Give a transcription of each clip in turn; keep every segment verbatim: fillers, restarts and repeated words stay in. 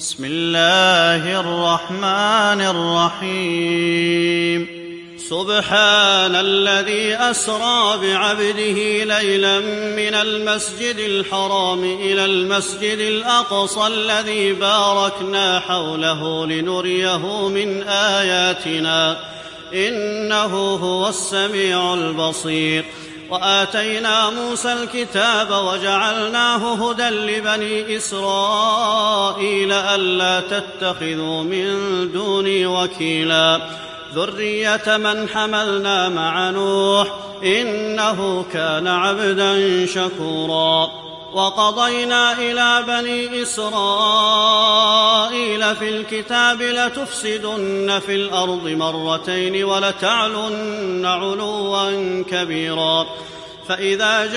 بسم الله الرحمن الرحيم سبحان الذي أسرى بعبده ليلا من المسجد الحرام إلى المسجد الأقصى الذي باركنا حوله لنريه من آياتنا إنه هو السميع البصير وآتينا موسى الكتاب وجعلناه هدى لبني إسرائيل ألا تتخذوا من دوني وكيلا ذرية من حملنا مع نوح إنه كان عبدا شكورا وقضينا إلى بني إسرائيل في الكتاب لتفسدن في الأرض مرتين ولتعلن علوا كبيرا فإذا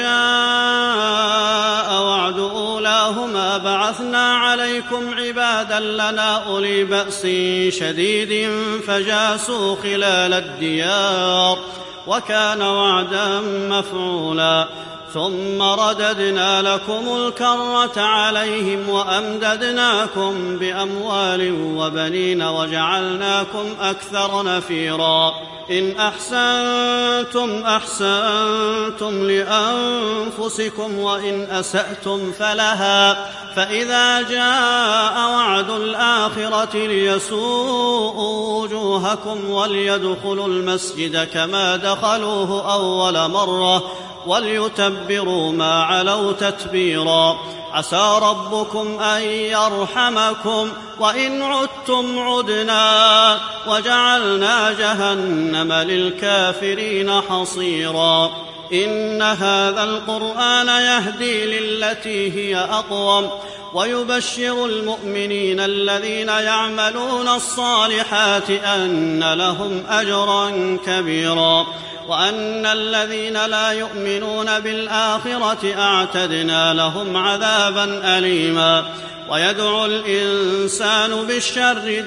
جاء وعد أولاهما بعثنا عليكم عبادا لنا أولي بأس شديد فجاسوا خلال الديار وكان وعدا مفعولا ثم رددنا لكم الكرة عليهم وأمددناكم بأموال وبنين وجعلناكم أكثر نفيرا إن أحسنتم أحسنتم لأنفسكم وإن أسأتم فلها فإذا جاء وعد الآخرة ليسوءوا وجوهكم وليدخلوا المسجد كما دخلوه أول مرة وليتبروا ما علوا تتبيرا عسى ربكم أن يرحمكم وإن عدتم عدنا وجعلنا جهنم للكافرين حصيرا إن هذا القرآن يهدي للتي هي أقوم ويبشر المؤمنين الذين يعملون الصالحات أن لهم أجرا كبيرا وأن الذين لا يؤمنون بالآخرة أعتدنا لهم عذابا أليما ويدعو الإنسان بالشر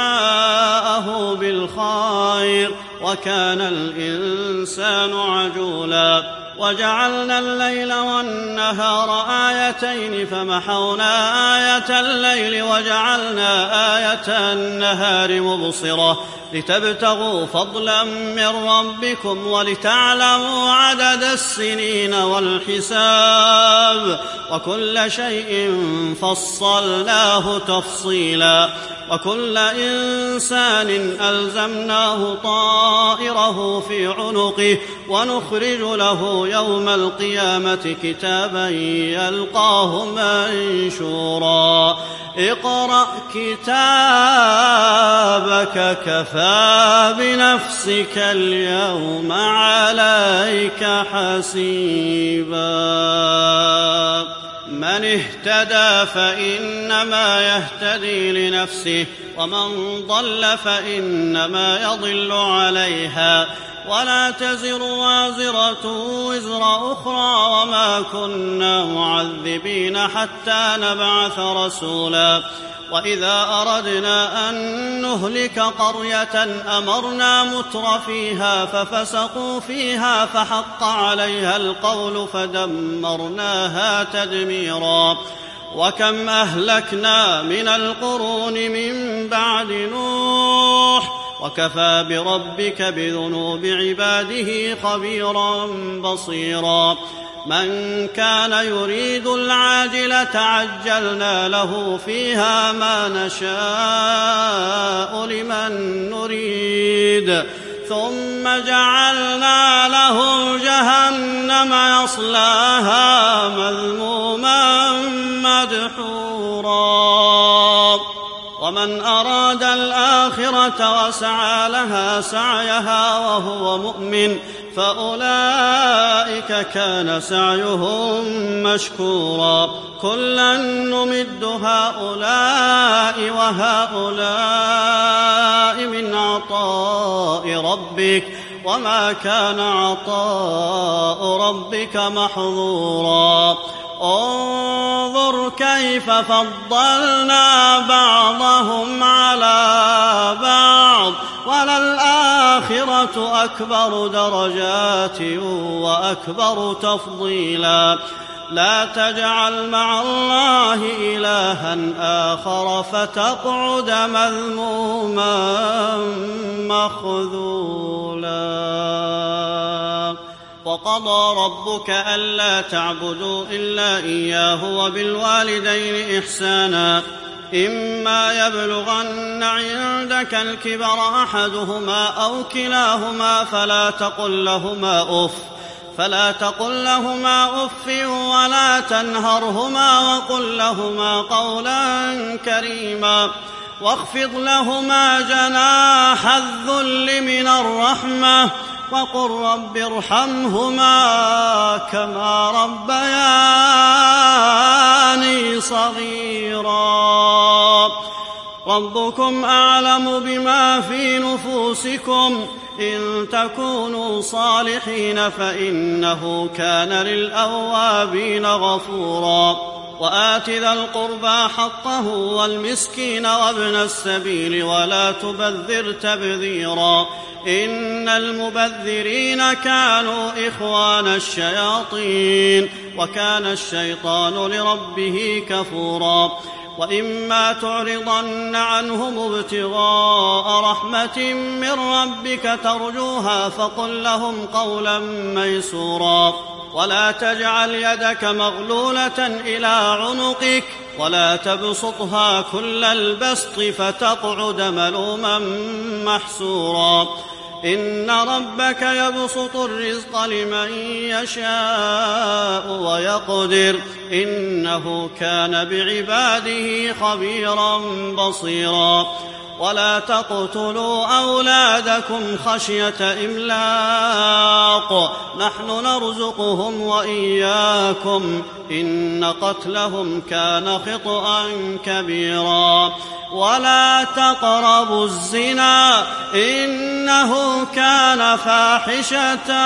دعاءه بالخير وكان الإنسان عجولا وجعلنا الليل والنهار آيتين فمحونا آية الليل وجعلنا آية النهار مبصرة لتبتغوا فضلا من ربكم ولتعلموا عدد السنين والحساب وكل شيء فصلناه تفصيلا وكل إنسان ألزمناه طائره في عنقه ونخرج له يوم القيامة كتابا يلقاه منشورا اقرأ كتابك كفى بنفسك اليوم عليك حسيبا من اهتدى فإنما يهتدي لنفسه ومن ضل فإنما يضل عليها ولا تزر وازرة وزر أخرى وما كنا معذبين حتى نبعث رسولا وإذا أردنا أن نهلك قرية أمرنا متر فيها ففسقوا فيها فحق عليها القول فدمرناها تدميرا وكم أهلكنا من القرون من بعد نوح وكفى بربك بذنوب عباده خبيرا بصيرا من كان يريد العاجلة عجلنا له فيها ما نشاء لمن نريد ثم جعلنا له جهنم يصلاها مذموما مدحورا ومن أراد الآخرة وسعى لها سعيها وهو مؤمن فأولئك كان سعيهم مشكورا كلا نمد هؤلاء وهؤلاء من عطاء ربك وما كان عطاء ربك محظورا انظر كيف فضلنا بعضهم على بعض وللآخرة أكبر درجات وأكبر تفضيلا لا تجعل مع الله إلها آخر فتقعد مذموما مخذولا. وقضى ربك ألا تعبدوا إلا إياه وبالوالدين إحسانا إما يبلغن عندك الكبر أحدهما أو كلاهما فلا تقل لهما أف فلا تقل لهما أف ولا تنهرهما وقل لهما قولا كريما واخفض لهما جناح الذل من الرحمة وقل رب ارحمهما كما ربياني صغيرا. ربكم أعلم بما في نفوسكم إن تكونوا صالحين فإنه كان للأوابين غفورا. وآت ذا القربى حقه والمسكين وابن السبيل ولا تبذر تبذيرا إن المبذرين كانوا إخوان الشياطين وكان الشيطان لربه كفورا. وإما تعرضن عنهم ابتغاء رحمة من ربك ترجوها فقل لهم قولا ميسورا. ولا تجعل يدك مغلولة إلى عنقك ولا تبسطها كل البسط فتقعد ملوما محسورا. إن ربك يبسط الرزق لمن يشاء ويقدر إنه كان بعباده خبيرا بصيرا. ولا تقتلوا أولادكم خشية إملاق نحن نرزقهم وإياكم إن قتلهم كان خطأ كبيرا. ولا تقربوا الزنا إنه كان فاحشة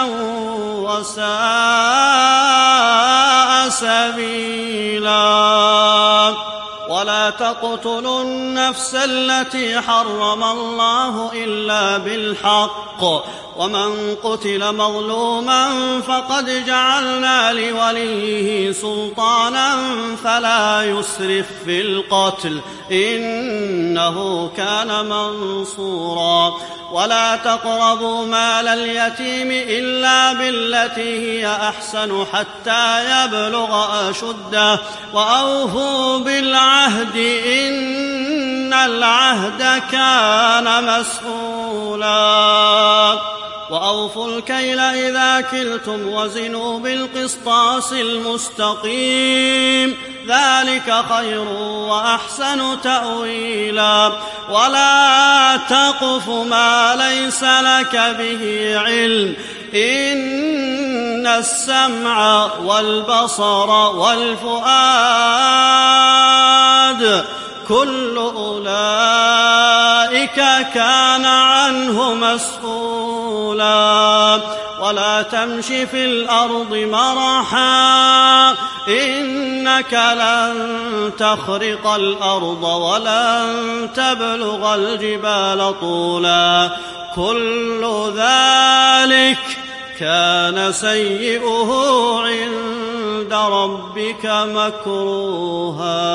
وساء سبيلا. ولا تقتلوا النفس التي حرم الله إلا بالحق ومن قتل مظلوما فقد جعلنا لوليه سلطانا فلا يسرف في القتل إنه كان منصورا. ولا تقربوا مال اليتيم إلا بالتي هي أحسن حتى يبلغ أشده وأوفوا بالعهد إن العهد كان مسؤولا. وأوفوا الكيل إذا كلتم وزنوا بالقسطاس المستقيم ذلك خير وأحسن تأويلا. ولا تقف ما ليس لك به علم إن السمع والبصر والفؤاد كل أولئك كان عنه مسؤولا. ولا تمش في الأرض مرحا إنك لن تخرق الأرض ولن تبلغ الجبال طولا كل ذلك كان سيئه عند ربك مكروها.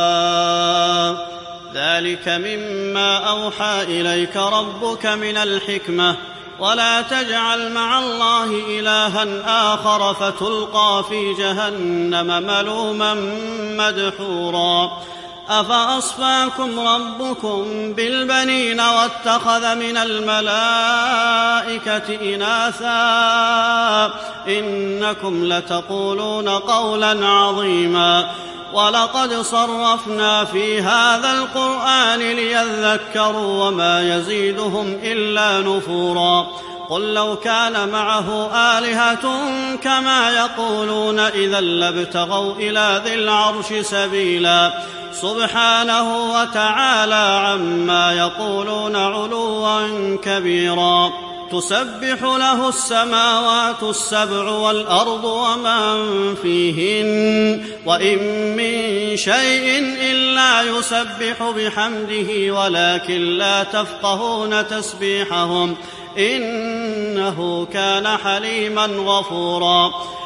ذلك مما أوحى إليك ربك من الحكمة. ولا تجعل مع الله إلها آخر فتلقى في جهنم ملوما مدحورا. أفأصفاكم ربكم بالبنين واتخذ من الملائكة إناثا إنكم لتقولون قولا عظيما. ولقد صرفنا في هذا القرآن ليذكروا وما يزيدهم إلا نفورا. قل لو كان معه آلهة كما يقولون إذا لابتغوا إلى ذي العرش سبيلا سبحانه وتعالى عما يقولون علوا كبيرا. تسبح له السماوات السبع والأرض ومن فيهن وإن من شيء إلا يسبح بحمده ولكن لا تفقهون تسبيحهم إنه كان حليما غفورا.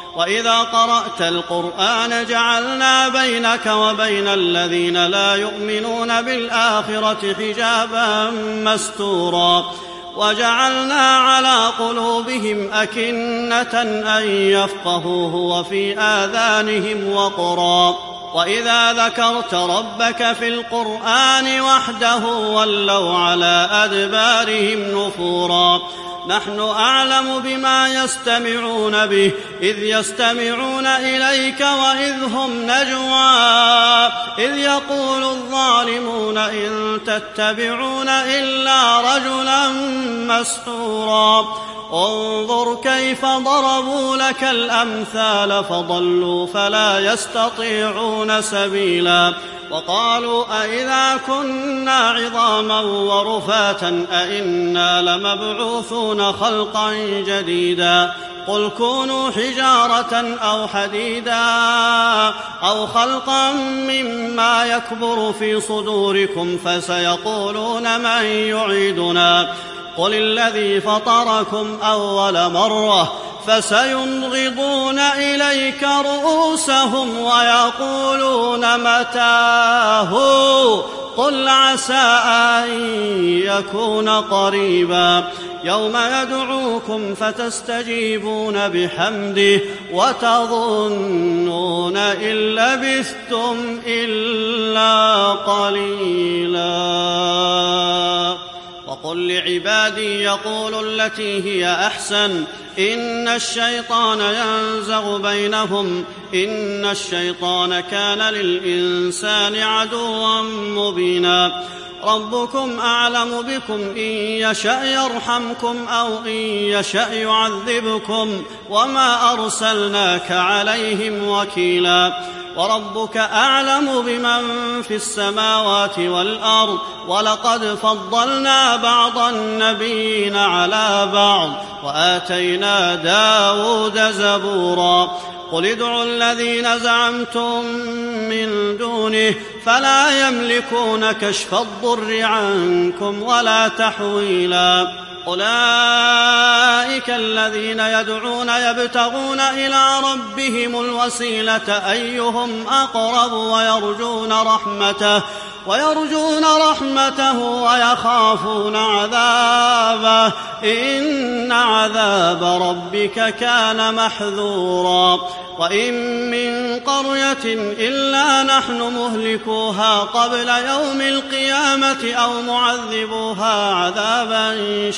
وإذا قرأت القرآن جعلنا بينك وبين الذين لا يؤمنون بالآخرة حجابا مستورا وجعلنا على قلوبهم أكنة أن يفقهوه وفي آذانهم وقرا وإذا ذكرت ربك في القرآن وحده ولوا على أدبارهم نفورا نحن أعلم بما يستمعون به إذ يستمعون إليك وإذ هم نجوى إذ يقول الظالمون إن تتبعون إلا رجلا مسحورا انظر كيف ضربوا لك الأمثال فضلوا فلا يستطيعون سبيلا وقالوا أئذا كنا عظاما ورفاتا أئنا لمبعوثون خلقا جديدا قل كونوا حجارة أو حديدا أو خلقا مما يكبر في صدوركم فسيقولون من يعيدنا قل الذي فطركم أول مرة فسينغضون إليك رؤوسهم ويقولون متاه قل عسى أن يكون قريبا يوم يدعوكم فتستجيبون بحمده وتظنون إن لبثتم إلا قليلا وقل لعبادي يقولوا التي هي أحسن إن الشيطان ينزغ بينهم إن الشيطان كان للإنسان عدوا مبينا ربكم أعلم بكم إن يشأ يرحمكم أو إن يشأ يعذبكم وما أرسلناك عليهم وكيلا وربك أعلم بمن في السماوات والأرض ولقد فضلنا بعض النبيين على بعض وآتينا داود زبورا قل ادعوا الذين زعمتم من دونه فلا يملكون كشف الضر عنكم ولا تحويلا أولئك الذين يدعون يبتغون إلى ربهم الوسيلة أيهم أقرب ويرجون رحمته ويرجون رحمته ويخافون عذابه إن عذاب ربك كان محذورا وإن من قرية إلا نحن مهلكوها قبل يوم القيامة أو معذبوها عذابا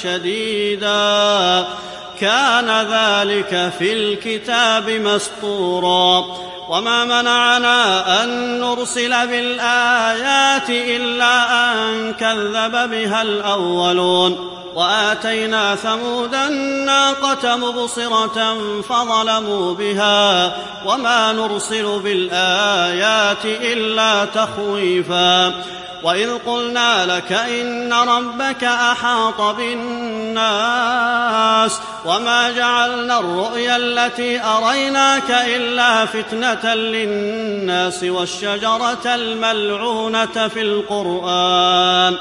شديدا كان ذلك في الكتاب مسطورا وما منعنا أن نرسل بالآيات إلا أن كذب بها الأولون وآتينا ثمود الناقة مبصرة فظلموا بها وما نرسل بالآيات إلا تخويفا وإذ قلنا لك إن ربك أحاط بالناس وما جعلنا الرؤيا التي أريناك إلا فتنة للناس والشجرة الملعونة في القرآن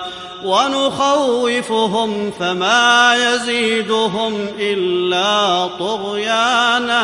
ونخوفهم فما يزيدهم إلا طغيانا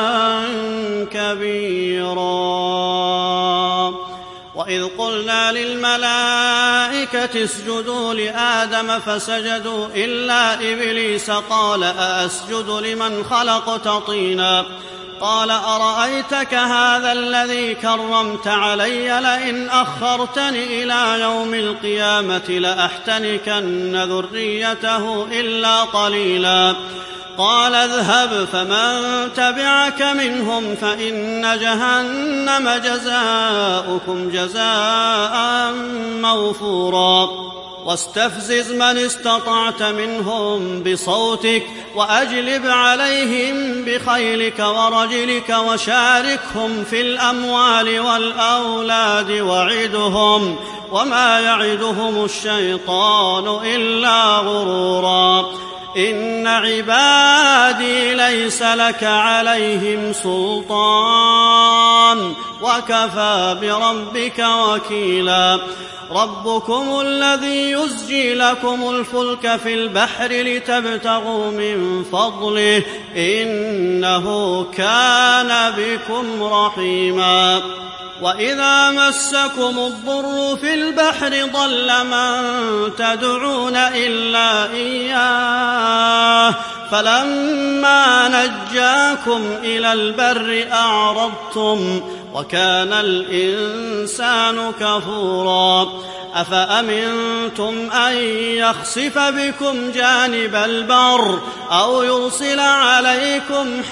كبيرا وإذ قلنا للملائكة اسجدوا لآدم فسجدوا إلا إبليس قال أأسجد لمن خلقت طينا قال أرأيتك هذا الذي كرمت علي لئن أخرتني إلى يوم القيامة لأحتنكن ذريته إلا قليلا قال اذهب فمن تبعك منهم فإن جهنم جزاؤكم جزاء موفورا واستفزز من استطعت منهم بصوتك وأجلب عليهم بخيلك ورجلك وشاركهم في الأموال والأولاد وعدهم وما يعدهم الشيطان إلا غرورا إن عبادي ليس لك عليهم سلطان وكفى بربك وكيلا ربكم الذي يزجي لكم الفلك في البحر لتبتغوا من فضله إنه كان بكم رحيما وإذا مسكم الضر في البحر ضل من تدعون إلا إياه فلما نجاكم إلى البر أعرضتم وكان الإنسان كفورا أفأمنتم أن يخسف بكم جانب البر أو يرسل عليكم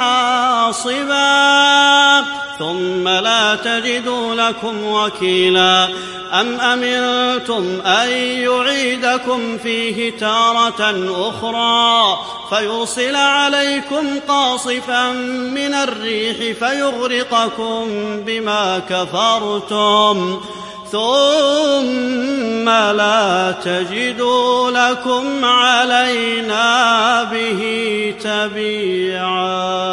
حاصبا ثم لا تجدوا لكم وكيلا أم أمنتم أن يعيدكم فيه تارة أخرى فيرسل عليكم قاصفا من الريح فيغرقكم بما كفرتم ثم لا تجدوا لكم علينا به تبيعا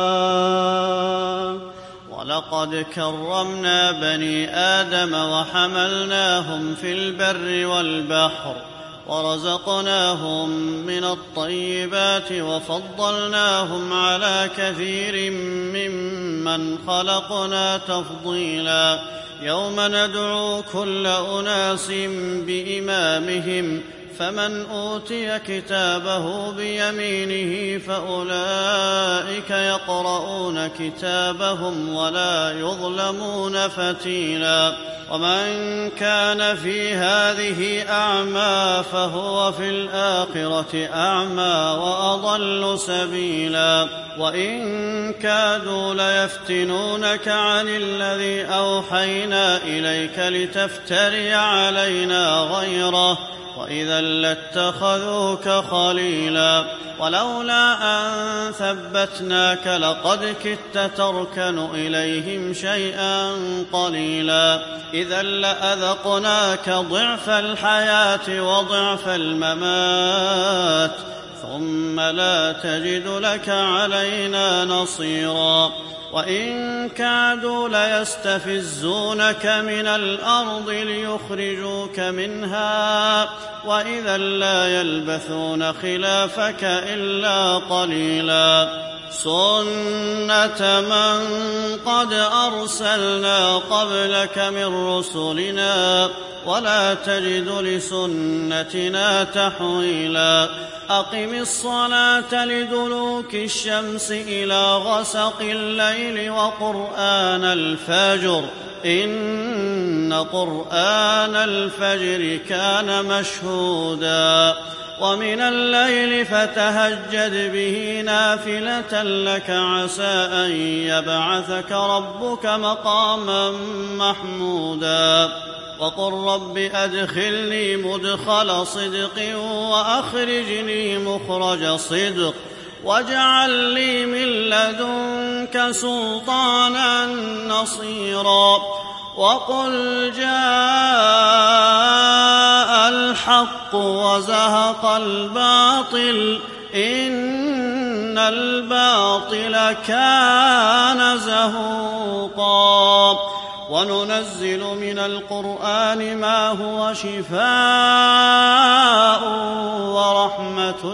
ولقد كرمنا بني آدم وحملناهم في البر والبحر ورزقناهم من الطيبات وفضلناهم على كثير ممن خلقنا تفضيلا يوم ندعو كل أناس بإمامهم فمن أوتي كتابه بيمينه فأولئك يقرؤون كتابهم ولا يظلمون فتيلا ومن كان في هذه أعمى فهو في الآخرة أعمى وأضل سبيلا وإن كادوا ليفتنونك عن الذي أوحينا إليك لتفتري علينا غيره وإذا لاتخذوك خليلا ولولا أن ثبتناك لقد كدت تركن إليهم شيئا قليلا إذا لأذقناك ضعف الحياة وضعف الممات ثم لا تجد لك علينا نصيرا وإن كادوا ليستفزونك من الأرض ليخرجوك منها وإذا لا يلبثون خلافك إلا قليلا سنة من قد أرسلنا قبلك من رسلنا ولا تجد لسنتنا تحويلا أقم الصلاة لدلوك الشمس إلى غسق الليل وقرآن الفجر إن قرآن الفجر كان مشهودا ومن الليل فتهجد به نافلة لك عسى أن يبعثك ربك مقاما محمودا وقل رب أدخلني مدخل صدق وأخرجني مخرج صدق واجعل لي من لدنك سلطانا نصيرا وقل جاء الحق وزهق الباطل إن الباطل كان زهوقا وننزل من القرآن ما هو شفاء ورحمة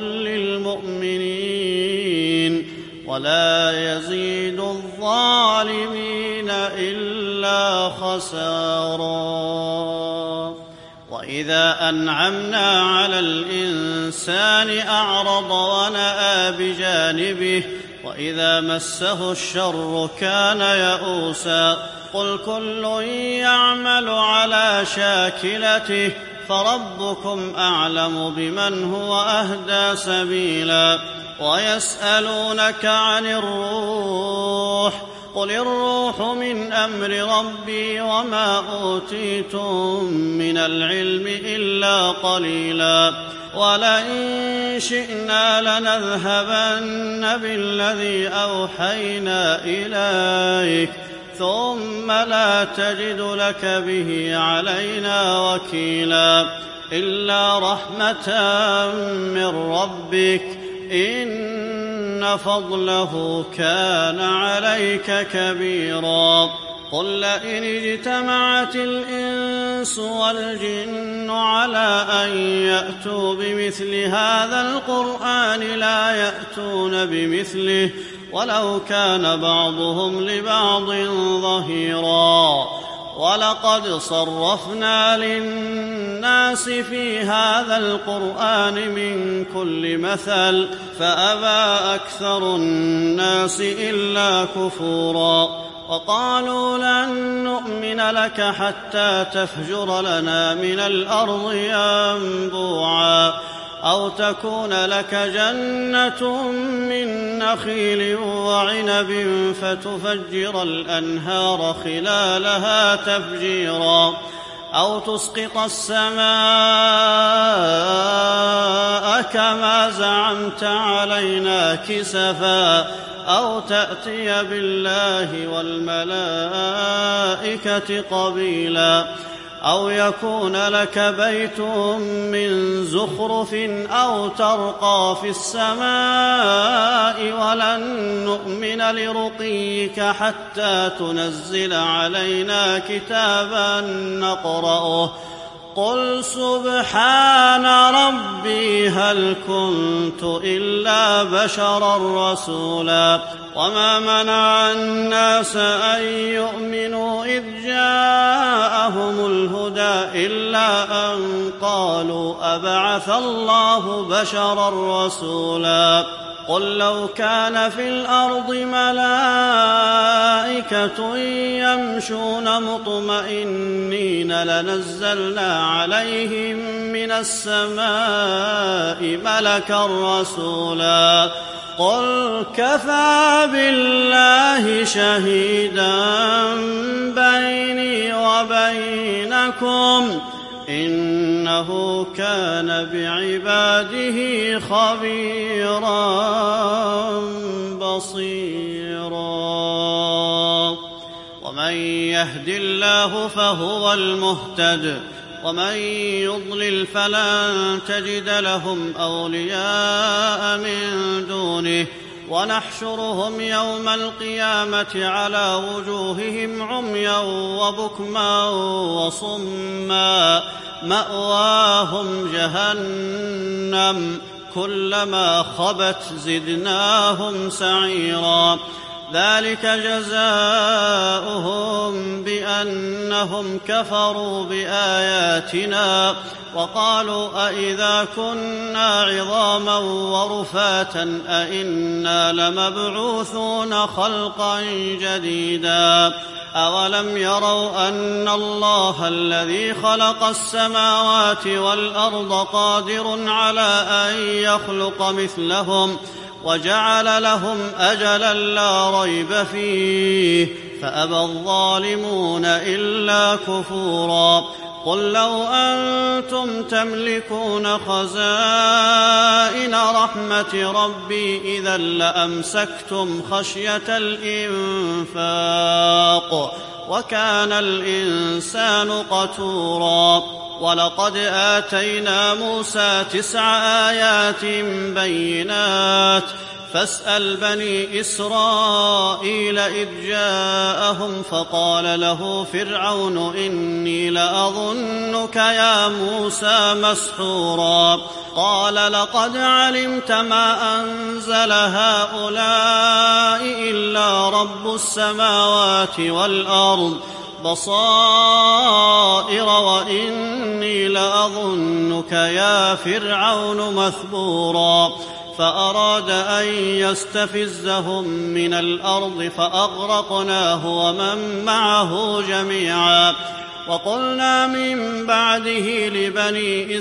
للمؤمنين ولا يزيد الظالمين إلا خسارا وإذا أنعمنا على الإنسان أعرض ونأى بجانبه وإذا مسه الشر كان يئوسا قل كل يعمل على شاكلته فربكم أعلم بمن هو أهدى سبيلا ويسألونك عن الروح قل الروح من أمر ربي وما أوتيتم من العلم إلا قليلا ولئن شئنا لنذهبن بالذي أوحينا إليك ثم لا تجد لك به علينا وكيلا إلا رحمة من ربك إن فضله كان عليك كبيرا. قل لئن اجتمعت الإنس والجن على أن يأتوا بمثل هذا القرآن لا يأتون بمثله ولو كان بعضهم لبعض ظهيرا. ولقد صرفنا للناس في هذا القرآن من كل مثل فأبى أكثر الناس إلا كفورا. وقالوا لن نؤمن لك حتى تفجر لنا من الأرض ينبوعا أو تكون لك جنة من نخيل وعنب فتفجر الأنهار خلالها تفجيرا أو تسقط السماء كما زعمت علينا كسفا أو تأتي بالله والملائكة قبيلا أو يكون لك بيت من زخرف أو ترقى في السماء ولن نؤمن لرقيك حتى تنزل علينا كتابا نقرأه. قل سبحان ربي هل كنت إلا بشرا رسولا. وما منع الناس أن يؤمنوا إذ جاءهم الهدى إلا أن قالوا أبعث الله بشرا رسولا. قل لو كان في الأرض ملائكة يمشون مطمئنين لنزلنا عليهم من السماء ملكا رسولا. قل كفى بالله شهيدا بيني وبينكم إنه كان بعباده خبيرا بصيرا. ومن يهد الله فهو المهتد ومن يضلل فلن تجد لهم أولياء من دونه ونحشرهم يوم القيامة على وجوههم عميا وبكما وصما مأواهم جهنم كلما خبت زدناهم سعيرا. ذلك جزاؤهم بأنهم كفروا بآياتنا وقالوا أئذا كنا عظاما ورفاتا أئنا لمبعوثون خلقا جديدا. أولم يروا أن الله الذي خلق السماوات والأرض قادر على أن يخلق مثلهم وجعل لهم أجلا لا ريب فيه فأبى الظالمون إلا كفورا. قل لو أنتم تملكون خزائن رحمة ربي إذا لأمسكتم خشية الإنفاق وكان الإنسان قتورا. ولقد آتينا موسى تسع آيات بينات فاسأل بني إسرائيل إذ جاءهم فقال له فرعون إني لأظنك يا موسى مسحورا. قال لقد علمت ما أنزل هؤلاء إلا رب السماوات والأرض بصائر وإني لأظنك يا فرعون مثبورا. فأراد أن يستفزهم من الأرض فأغرقناه ومن معه جميعا. وقلنا من بعده لبني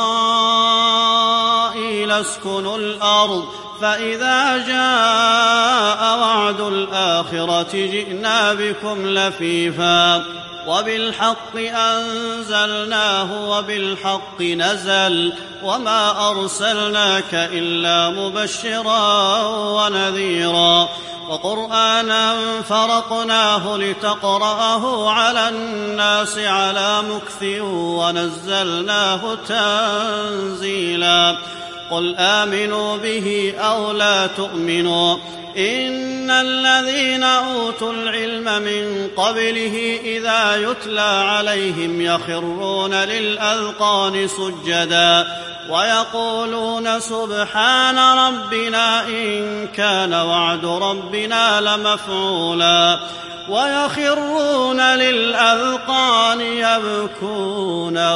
إسرائيل اسكنوا الأرض فإذا جاء وعد الآخرة جئنا بكم لفيفا وبالحق أنزلناه وبالحق نزل وما أرسلناك إلا مبشرا ونذيرا. وقرآنا فرقناه لتقرأه على الناس على مكث ونزلناه تنزيلا. قل آمنوا به أو لا تؤمنوا إن الذين أوتوا العلم من قبله إذا يتلى عليهم يخرون للأذقان سجدا ويقولون سبحان ربنا إن كان وعد ربنا لمفعولا ويخرون للأذقان يبكون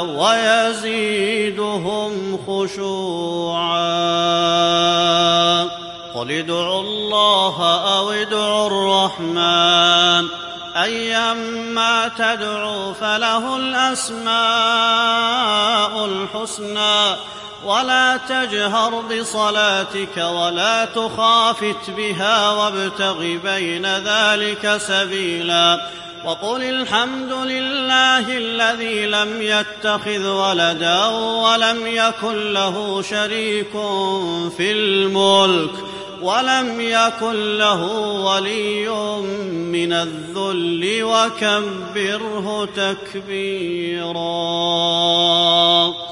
ويزيدهم خشوعا قل ادعوا الله أو ادعوا الرحمن أيما تدعوا فله الأسماء الحسنى ولا تجهر بصلاتك ولا تخافت بها وابتغ بين ذلك سبيلا وقل الحمد لله الذي لم يتخذ ولدا ولم يكن له شريك في الملك ولم يكن له ولي من الذل وكبره تكبيرا.